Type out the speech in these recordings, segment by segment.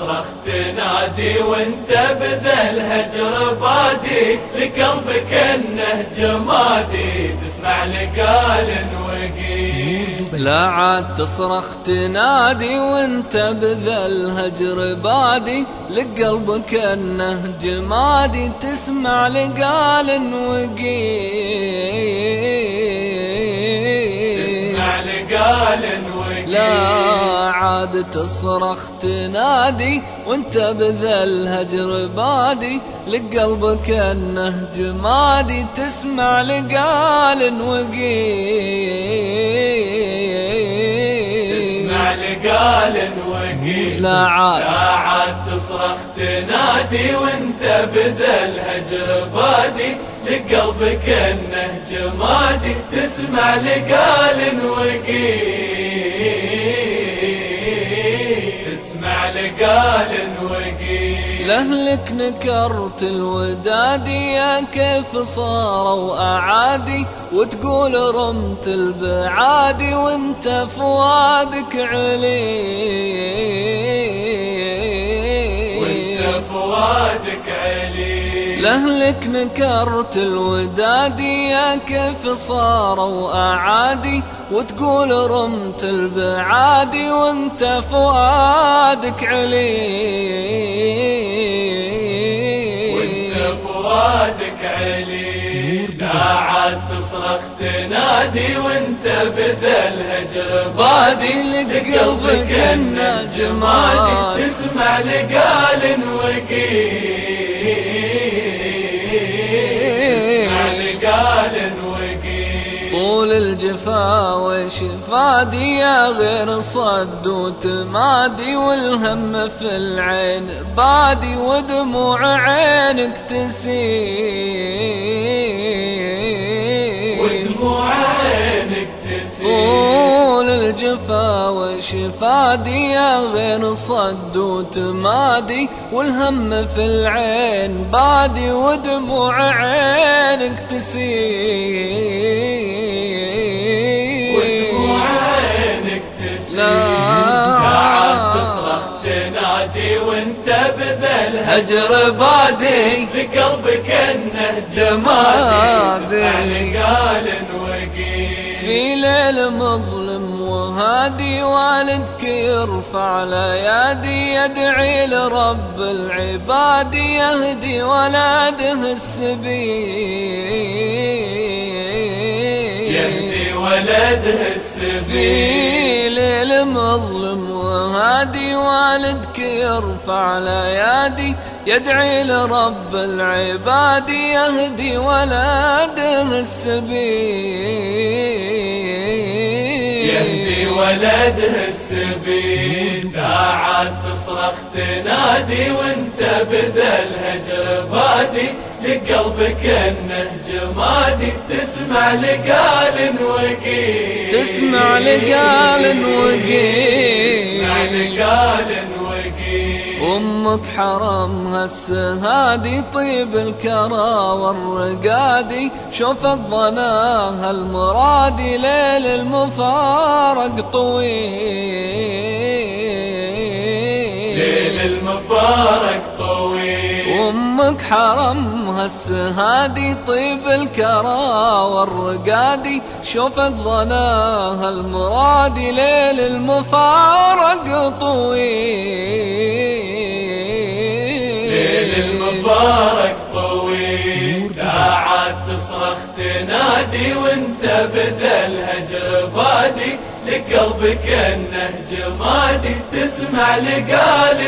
تصرخ تنادي وانت بذا الهجر بادي، لقلبك انه جمادي تسمع لقال وقيل. لا عاد تصرخ تنادي وانت بذا الهجر بادي، لقلبك انه جمادي تسمع لقال وقيل. تسمع لقال وقيل. لا عاد تصرخ تنادي وانت بذا الهجر بادي، لقلبك انه جمادي تسمع لقال وقيل. تسمع لقال وقيل. لا عاد تصرخ تنادي وانت بذا الهجر بادي، لقلبك انه جمادي تسمع لقال وقيل. تسمع لقال وقيل. لأهلك نكرت الوداد يا كيف صاروا أعادي، وتقول رمت البعادي وانت فؤادك علي. وانت فؤادك علي. لأهلك نكرت الوداد يا كيف صاروا أعادي، وتقول رمت البعادي وانت فؤادك علي. وانت فؤادك علي. لا عاد تصرخ تنادي وانت بذا الهجر بادي، لقلبك انه جمادي تسمع لقال وقيل. طول الجفا وشفادي يا غير صد وتمادي، والهم في العين بادي ودموع عينك تسيل. ودموع عينك تسيل. طول الجفا وشفادي يا غير صد وتمادي، والهم في العين بادي ودموع عينك تسيل. لا عاد تصرخ تنادي وانت بذا الهجر بادي، لقلبك انه جمادي تسمع لقال وقيل. في ليل مظلم وهادي والدك يرفع الايادي، يدعي لرب العباد يهدي ولده السبيل. يهدي ولده السبيل. ليل مظلم وهادي والدك يرفع الايادي، يدعي لرب العباد يهدي ولده السبيل. يهدي ولده السبيل. لا عاد تصرخ تنادي وانت بذا الهجر بادي، لقلبك انه جمادي تسمع لقال وقيل. تسمع لقال وقيل. تسمع لقال وقيل. أمك حرمها السهادي طيب الكرى والرقادي، شوفت ظناها المرادي ليل المفارق طويل. ليل المفارق طويل. أمك حرمها السهادي طيب الكرى والرقادي، شوفت ظناها المرادي ليل المفارق طويل. ليل المفارق طويل. لا عاد تصرخ تنادي وانت بذا الهجر بادي، لقلبك انه جمادي تسمع لقال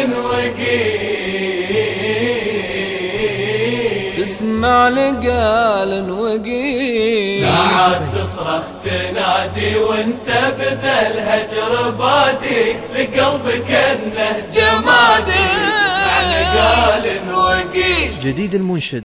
وقيل. تسمع لقال وقيل. لا عاد تصرخ تنادي وانت بذا الهجر بادي، لقلبك انه جمادي تسمع لقال وقيل. جديد المنشد